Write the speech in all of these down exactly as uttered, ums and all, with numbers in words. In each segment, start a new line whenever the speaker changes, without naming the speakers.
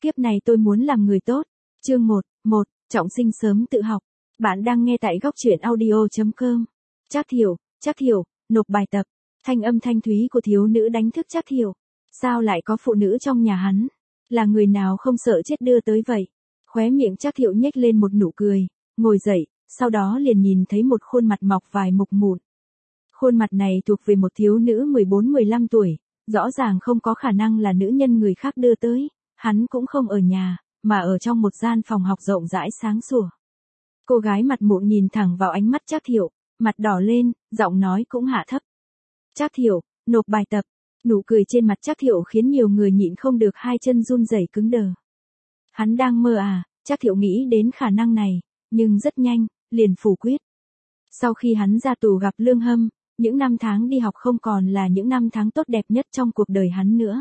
Kiếp này tôi muốn làm người tốt. Chương một, một, trọng sinh sớm tự học. Bạn đang nghe tại góc truyện audio chấm com. Trác Thiểu, Trác Thiểu, nộp bài tập. Thanh âm thanh thúy của thiếu nữ đánh thức Trác Thiểu. Sao lại có phụ nữ trong nhà hắn? Là người nào không sợ chết đưa tới vậy? Khóe miệng Trác Thiểu nhếch lên một nụ cười, ngồi dậy, sau đó liền nhìn thấy một khuôn mặt mọc vài mục mụn. Khuôn mặt này thuộc về một thiếu nữ mười bốn mười lăm tuổi, rõ ràng không có khả năng là nữ nhân người khác đưa tới, hắn cũng không ở nhà, mà ở trong một gian phòng học rộng rãi sáng sủa. Cô gái mặt mụn nhìn thẳng vào ánh mắt Trác Thiểu, mặt đỏ lên, giọng nói cũng hạ thấp. Trác Thiểu, nộp bài tập. Nụ cười trên mặt Trác Thiểu khiến nhiều người nhịn không được hai chân run rẩy cứng đờ. Hắn đang mơ à? Trác Thiểu nghĩ đến khả năng này, nhưng rất nhanh, liền phủ quyết. Sau khi hắn ra tù gặp Lương Hâm, những năm tháng đi học không còn là những năm tháng tốt đẹp nhất trong cuộc đời hắn nữa.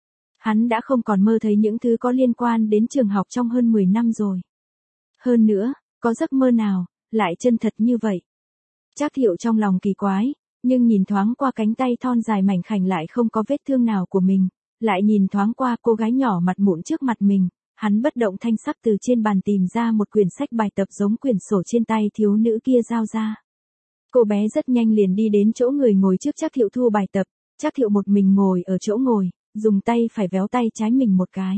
Hắn đã không còn mơ thấy những thứ có liên quan đến trường học trong hơn mười năm rồi. Hơn nữa, có giấc mơ nào lại chân thật như vậy? Trác Thiểu trong lòng kỳ quái, nhưng nhìn thoáng qua cánh tay thon dài mảnh khảnh lại không có vết thương nào của mình, lại nhìn thoáng qua cô gái nhỏ mặt mụn trước mặt mình, hắn bất động thanh sắc từ trên bàn tìm ra một quyển sách bài tập giống quyển sổ trên tay thiếu nữ kia giao ra. Cô bé rất nhanh liền đi đến chỗ người ngồi trước Trác Thiểu thu bài tập. Trác Thiểu một mình ngồi ở chỗ ngồi, dùng tay phải véo tay trái mình một cái.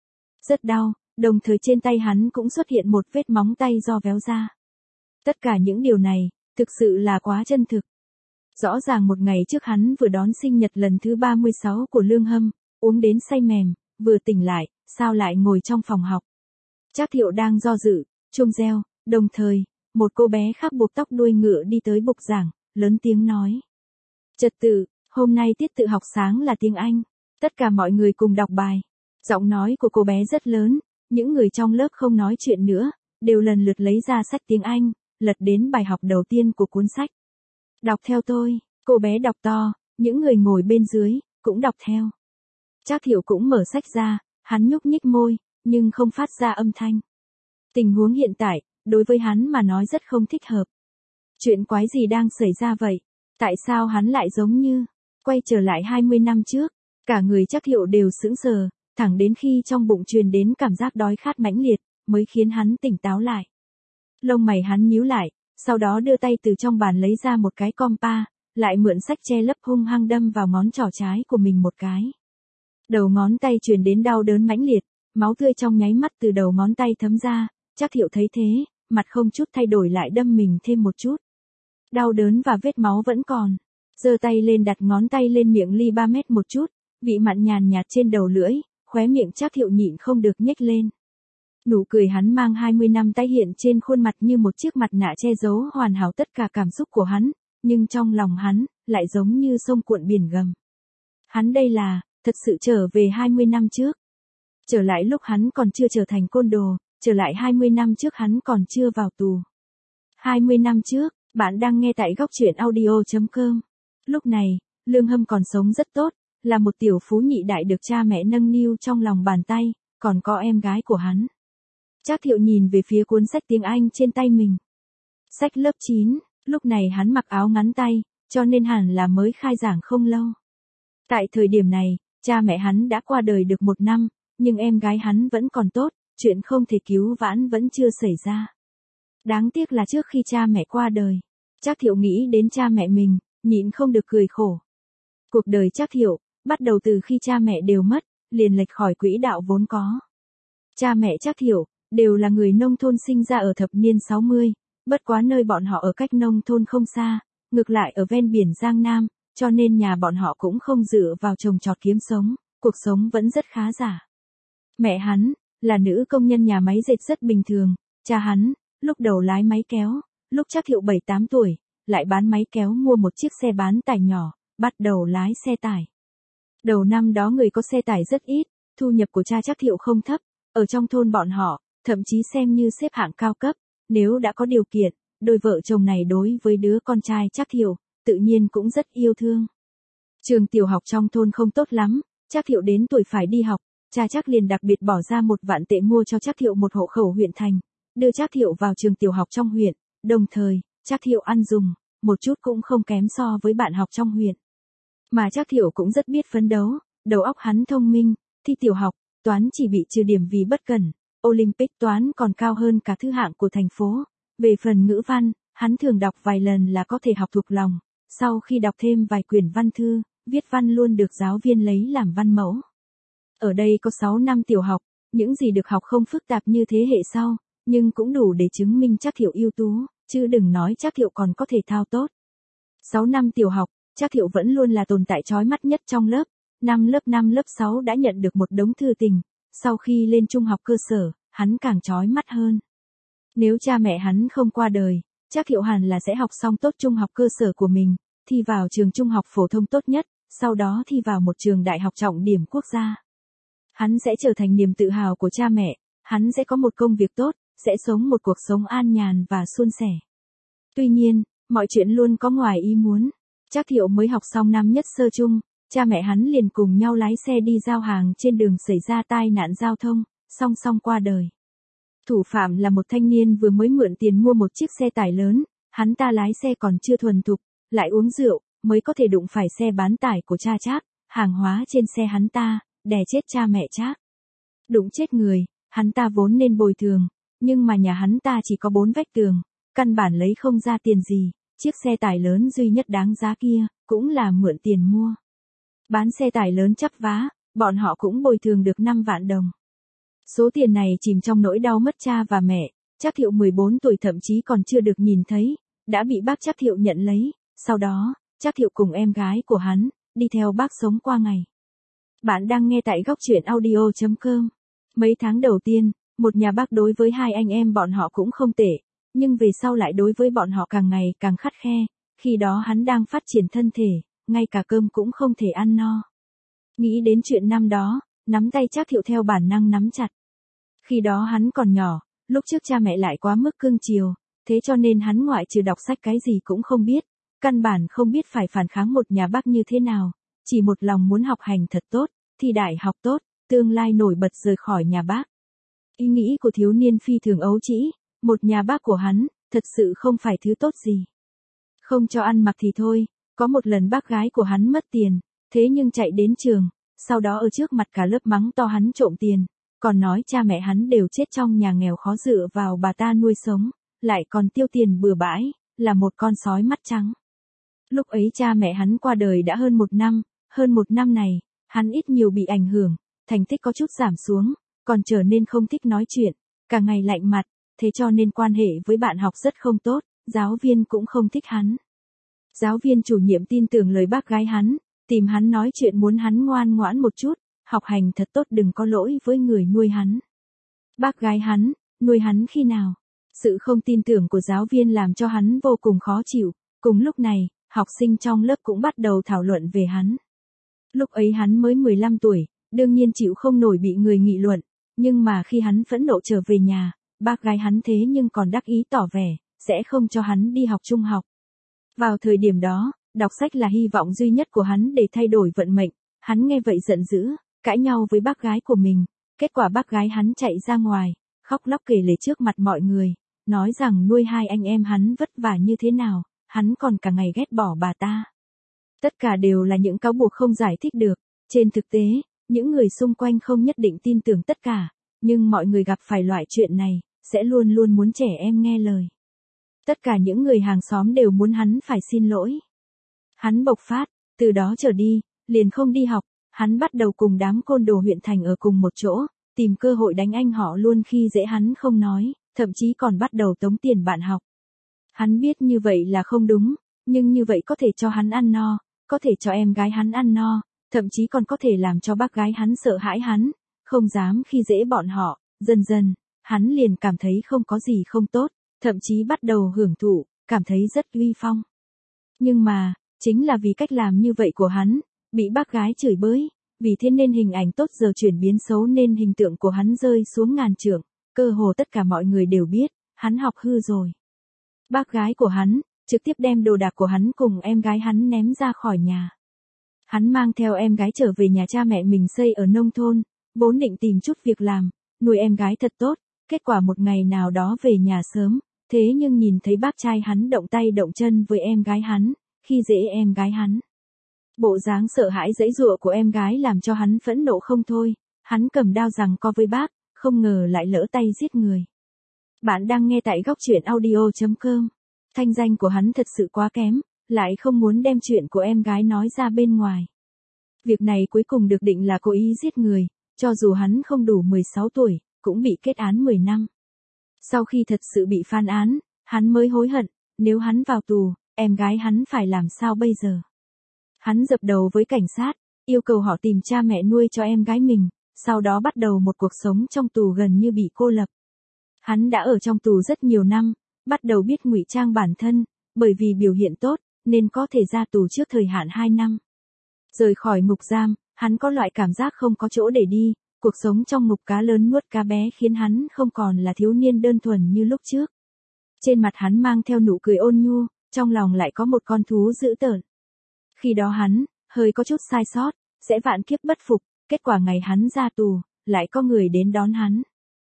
Rất đau, đồng thời trên tay hắn cũng xuất hiện một vết móng tay do véo ra. Tất cả những điều này, thực sự là quá chân thực. Rõ ràng một ngày trước hắn vừa đón sinh nhật lần thứ ba mươi sáu của Lương Hâm, uống đến say mềm, vừa tỉnh lại, sao lại ngồi trong phòng học. Trác Thiểu đang do dự, chuông reo, đồng thời, một cô bé khác buộc tóc đuôi ngựa đi tới bục giảng, lớn tiếng nói. Trật tự, hôm nay tiết tự học sáng là tiếng Anh, tất cả mọi người cùng đọc bài. Giọng nói của cô bé rất lớn, những người trong lớp không nói chuyện nữa, đều lần lượt lấy ra sách tiếng Anh, lật đến bài học đầu tiên của cuốn sách. Đọc theo tôi, cô bé đọc to, những người ngồi bên dưới, cũng đọc theo. Trác Thiểu cũng mở sách ra, hắn nhúc nhích môi, nhưng không phát ra âm thanh. Tình huống hiện tại, đối với hắn mà nói rất không thích hợp. Chuyện quái gì đang xảy ra vậy? Tại sao hắn lại giống như, quay trở lại hai mươi năm trước? Cả người Trác Thiểu đều sững sờ, thẳng đến khi trong bụng truyền đến cảm giác đói khát mãnh liệt, mới khiến hắn tỉnh táo lại. Lông mày hắn nhíu lại, sau đó đưa tay từ trong bàn lấy ra một cái compa, lại mượn sách che lấp hung hăng đâm vào ngón trỏ trái của mình một cái. Đầu ngón tay truyền đến đau đớn mãnh liệt, máu tươi trong nháy mắt từ đầu ngón tay thấm ra. Trác Thiểu thấy thế, mặt không chút thay đổi lại đâm mình thêm một chút. Đau đớn và vết máu vẫn còn. Giơ tay lên đặt ngón tay lên miệng ly ba mét một chút, vị mặn nhàn nhạt trên đầu lưỡi, khóe miệng Trác Thiểu nhịn không được nhếch lên. Nụ cười hắn mang hai mươi năm tái hiện trên khuôn mặt như một chiếc mặt nạ che giấu hoàn hảo tất cả cảm xúc của hắn, nhưng trong lòng hắn, lại giống như sông cuộn biển gầm. Hắn đây là, thật sự trở về hai mươi năm trước. Trở lại lúc hắn còn chưa trở thành côn đồ, trở lại hai mươi năm trước hắn còn chưa vào tù. hai mươi năm trước, bạn đang nghe tại góc truyện audio chấm com. Lúc này, Lương Hâm còn sống rất tốt, là một tiểu phú nhị đại được cha mẹ nâng niu trong lòng bàn tay, còn có em gái của hắn. Trác Thiểu nhìn về phía cuốn sách tiếng Anh trên tay mình. Sách lớp chín, lúc này hắn mặc áo ngắn tay, cho nên hẳn là mới khai giảng không lâu. Tại thời điểm này, cha mẹ hắn đã qua đời được một năm, nhưng em gái hắn vẫn còn tốt, chuyện không thể cứu vãn vẫn chưa xảy ra. Đáng tiếc là trước khi cha mẹ qua đời, Trác Thiểu nghĩ đến cha mẹ mình, nhịn không được cười khổ. Cuộc đời Trác Thiểu, bắt đầu từ khi cha mẹ đều mất, liền lệch khỏi quỹ đạo vốn có. Cha mẹ Trác Thiểu, đều là người nông thôn sinh ra ở thập niên sáu mươi, bất quá nơi bọn họ ở cách nông thôn không xa, ngược lại ở ven biển Giang Nam, cho nên nhà bọn họ cũng không dựa vào trồng trọt kiếm sống, cuộc sống vẫn rất khá giả. Mẹ hắn, là nữ công nhân nhà máy dệt rất bình thường, cha hắn, lúc đầu lái máy kéo, lúc Trác Thiểu bảy tám tuổi, lại bán máy kéo mua một chiếc xe bán tải nhỏ, bắt đầu lái xe tải. Đầu năm đó người có xe tải rất ít, thu nhập của cha Trác Thiểu không thấp, ở trong thôn bọn họ, thậm chí xem như xếp hạng cao cấp, nếu đã có điều kiện, đôi vợ chồng này đối với đứa con trai Trác Thiểu, tự nhiên cũng rất yêu thương. Trường tiểu học trong thôn không tốt lắm, Trác Thiểu đến tuổi phải đi học, cha Trác liền đặc biệt bỏ ra một vạn tệ mua cho Trác Thiểu một hộ khẩu huyện thành, đưa Trác Thiểu vào trường tiểu học trong huyện, đồng thời, Trác Thiểu ăn dùng, một chút cũng không kém so với bạn học trong huyện. Mà Trác Thiểu cũng rất biết phấn đấu, đầu óc hắn thông minh, thi tiểu học, toán chỉ bị trừ điểm vì bất cẩn. Olympic toán còn cao hơn cả thứ hạng của thành phố. Về phần ngữ văn, hắn thường đọc vài lần là có thể học thuộc lòng. Sau khi đọc thêm vài quyển văn thư, viết văn luôn được giáo viên lấy làm văn mẫu. Ở đây có sáu năm tiểu học, những gì được học không phức tạp như thế hệ sau, nhưng cũng đủ để chứng minh Trác Thiệu ưu tú, chứ đừng nói Trác Thiệu còn có thể thao tốt. sáu năm tiểu học, Trác Thiệu vẫn luôn là tồn tại chói mắt nhất trong lớp. Năm lớp năm lớp sáu đã nhận được một đống thư tình, sau khi lên trung học cơ sở, hắn càng chói mắt hơn. Nếu cha mẹ hắn không qua đời, Trác Thiệu hẳn là sẽ học xong tốt trung học cơ sở của mình, thi vào trường trung học phổ thông tốt nhất, sau đó thi vào một trường đại học trọng điểm quốc gia. Hắn sẽ trở thành niềm tự hào của cha mẹ, hắn sẽ có một công việc tốt, sẽ sống một cuộc sống an nhàn và suôn sẻ. Tuy nhiên, mọi chuyện luôn có ngoài ý muốn. Trác Thiệu mới học xong năm nhất sơ chung, cha mẹ hắn liền cùng nhau lái xe đi giao hàng trên đường xảy ra tai nạn giao thông, song song qua đời. Thủ phạm là một thanh niên vừa mới mượn tiền mua một chiếc xe tải lớn, hắn ta lái xe còn chưa thuần thục, lại uống rượu, mới có thể đụng phải xe bán tải của cha Trác, hàng hóa trên xe hắn ta, đè chết cha mẹ Trác. Đụng chết người, hắn ta vốn nên bồi thường, nhưng mà nhà hắn ta chỉ có bốn vách tường, căn bản lấy không ra tiền gì, chiếc xe tải lớn duy nhất đáng giá kia, cũng là mượn tiền mua. Bán xe tải lớn chắp vá, bọn họ cũng bồi thường được năm vạn đồng. Số tiền này chìm trong nỗi đau mất cha và mẹ, Trác Thiệu mười bốn tuổi thậm chí còn chưa được nhìn thấy, đã bị bác Trác Thiệu nhận lấy, sau đó, Trác Thiệu cùng em gái của hắn, đi theo bác sống qua ngày. Bạn đang nghe tại góc truyện audio chấm com. Mấy tháng đầu tiên, một nhà bác đối với hai anh em bọn họ cũng không tệ, nhưng về sau lại đối với bọn họ càng ngày càng khắt khe, khi đó hắn đang phát triển thân thể, ngay cả cơm cũng không thể ăn no. Nghĩ đến chuyện năm đó, nắm tay Trác Thiệu theo bản năng nắm chặt. Khi đó hắn còn nhỏ, lúc trước cha mẹ lại quá mức cưng chiều, thế cho nên hắn ngoại trừ đọc sách cái gì cũng không biết, căn bản không biết phải phản kháng một nhà bác như thế nào, chỉ một lòng muốn học hành thật tốt, thi đại học tốt, tương lai nổi bật rời khỏi nhà bác. Ý nghĩ của thiếu niên phi thường ấu trĩ, một nhà bác của hắn, thật sự không phải thứ tốt gì. Không cho ăn mặc thì thôi, có một lần bác gái của hắn mất tiền, thế nhưng chạy đến trường, sau đó ở trước mặt cả lớp mắng to hắn trộm tiền, còn nói cha mẹ hắn đều chết trong nhà nghèo khó dựa vào bà ta nuôi sống, lại còn tiêu tiền bừa bãi, là một con sói mắt trắng. Lúc ấy cha mẹ hắn qua đời đã hơn một năm, hơn một năm này, hắn ít nhiều bị ảnh hưởng, thành tích có chút giảm xuống, còn trở nên không thích nói chuyện, cả ngày lạnh mặt, thế cho nên quan hệ với bạn học rất không tốt, giáo viên cũng không thích hắn. Giáo viên chủ nhiệm tin tưởng lời bác gái hắn, tìm hắn nói chuyện muốn hắn ngoan ngoãn một chút, học hành thật tốt đừng có lỗi với người nuôi hắn. Bác gái hắn, nuôi hắn khi nào? Sự không tin tưởng của giáo viên làm cho hắn vô cùng khó chịu, cùng lúc này, học sinh trong lớp cũng bắt đầu thảo luận về hắn. Lúc ấy hắn mới mười lăm tuổi, đương nhiên chịu không nổi bị người nghị luận, nhưng mà khi hắn phẫn nộ trở về nhà, bác gái hắn thế nhưng còn đắc ý tỏ vẻ, sẽ không cho hắn đi học trung học. Vào thời điểm đó, đọc sách là hy vọng duy nhất của hắn để thay đổi vận mệnh, hắn nghe vậy giận dữ, cãi nhau với bác gái của mình, kết quả bác gái hắn chạy ra ngoài, khóc lóc kể lể trước mặt mọi người, nói rằng nuôi hai anh em hắn vất vả như thế nào, hắn còn cả ngày ghét bỏ bà ta. Tất cả đều là những cáo buộc không giải thích được, trên thực tế, những người xung quanh không nhất định tin tưởng tất cả, nhưng mọi người gặp phải loại chuyện này, sẽ luôn luôn muốn trẻ em nghe lời. Tất cả những người hàng xóm đều muốn hắn phải xin lỗi. Hắn bộc phát, từ đó trở đi, liền không đi học, hắn bắt đầu cùng đám côn đồ huyện thành ở cùng một chỗ, tìm cơ hội đánh anh họ luôn khi dễ hắn không nói, thậm chí còn bắt đầu tống tiền bạn học. Hắn biết như vậy là không đúng, nhưng như vậy có thể cho hắn ăn no, có thể cho em gái hắn ăn no, thậm chí còn có thể làm cho bác gái hắn sợ hãi hắn, không dám khi dễ bọn họ, dần dần, hắn liền cảm thấy không có gì không tốt, thậm chí bắt đầu hưởng thụ, cảm thấy rất uy phong. Nhưng mà, chính là vì cách làm như vậy của hắn, bị bác gái chửi bới, vì thế nên hình ảnh tốt giờ chuyển biến xấu nên hình tượng của hắn rơi xuống ngàn trượng, cơ hồ tất cả mọi người đều biết, hắn học hư rồi. Bác gái của hắn, trực tiếp đem đồ đạc của hắn cùng em gái hắn ném ra khỏi nhà. Hắn mang theo em gái trở về nhà cha mẹ mình xây ở nông thôn, vốn định tìm chút việc làm, nuôi em gái thật tốt, kết quả một ngày nào đó về nhà sớm, thế nhưng nhìn thấy bác trai hắn động tay động chân với em gái hắn, khi dễ em gái hắn. Bộ dáng sợ hãi giãy giụa của em gái làm cho hắn phẫn nộ không thôi, Hắn cầm đao giằng co với bác, không ngờ lại lỡ tay giết người. Bạn đang nghe tại góc truyện audio chấm com. Thanh danh của hắn thật sự quá kém, lại không muốn đem chuyện của em gái nói ra bên ngoài. Việc này cuối cùng được định là cố ý giết người, cho dù hắn không đủ mười sáu tuổi, cũng bị kết án mười năm. Sau khi thật sự bị phán án, hắn mới hối hận, nếu hắn vào tù, em gái hắn phải làm sao bây giờ? Hắn dập đầu với cảnh sát, yêu cầu họ tìm cha mẹ nuôi cho em gái mình, sau đó bắt đầu một cuộc sống trong tù gần như bị cô lập. Hắn đã ở trong tù rất nhiều năm, bắt đầu biết ngụy trang bản thân, bởi vì biểu hiện tốt, nên có thể ra tù trước thời hạn hai năm. Rời khỏi ngục giam, hắn có loại cảm giác không có chỗ để đi, cuộc sống trong ngục cá lớn nuốt cá bé khiến hắn không còn là thiếu niên đơn thuần như lúc trước. Trên mặt hắn mang theo nụ cười ôn nhu, trong lòng lại có một con thú dữ tợn. Khi đó hắn, hơi có chút sai sót, sẽ vạn kiếp bất phục, kết quả ngày hắn ra tù, lại có người đến đón hắn.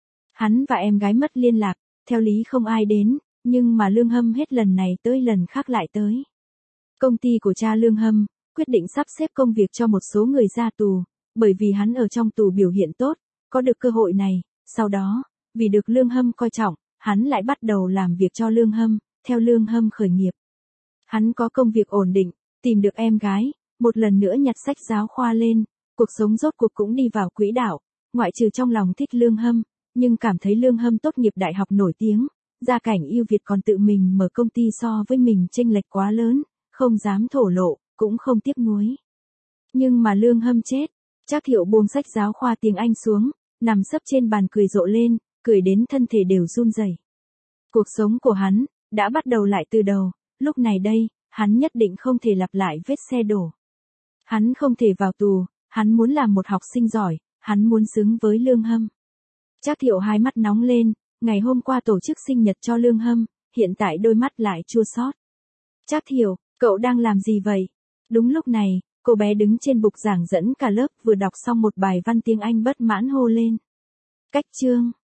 Hắn và em gái mất liên lạc, theo lý không ai đến, nhưng mà Lương Hâm hết lần này tới lần khác lại tới. Công ty của cha Lương Hâm quyết định sắp xếp công việc cho một số người ra tù, bởi vì hắn ở trong tù biểu hiện tốt, có được cơ hội này, sau đó, vì được Lương Hâm coi trọng, hắn lại bắt đầu làm việc cho Lương Hâm, theo Lương Hâm khởi nghiệp. Hắn có công việc ổn định, tìm được em gái, một lần nữa nhặt sách giáo khoa lên, cuộc sống rốt cuộc cũng đi vào quỹ đạo, ngoại trừ trong lòng thích Lương Hâm, nhưng cảm thấy Lương Hâm tốt nghiệp đại học nổi tiếng, gia cảnh ưu việt còn tự mình mở công ty so với mình chênh lệch quá lớn, không dám thổ lộ, cũng không tiếc nuối. Nhưng mà Lương Hâm chết, Trác Thiệu buông sách giáo khoa tiếng Anh xuống, nằm sấp trên bàn cười rộ lên, cười đến thân thể đều run rẩy. Cuộc sống của hắn đã bắt đầu lại từ đầu, lúc này đây, hắn nhất định không thể lặp lại vết xe đổ. Hắn không thể vào tù, hắn muốn làm một học sinh giỏi, hắn muốn xứng với Lương Hâm. Trác Thiệu hai mắt nóng lên, ngày hôm qua tổ chức sinh nhật cho Lương Hâm, hiện tại đôi mắt lại chua xót. Trác Thiệu, cậu đang làm gì vậy? Đúng lúc này, cô bé đứng trên bục giảng dẫn cả lớp vừa đọc xong một bài văn tiếng Anh bất mãn hô lên. Cách chương.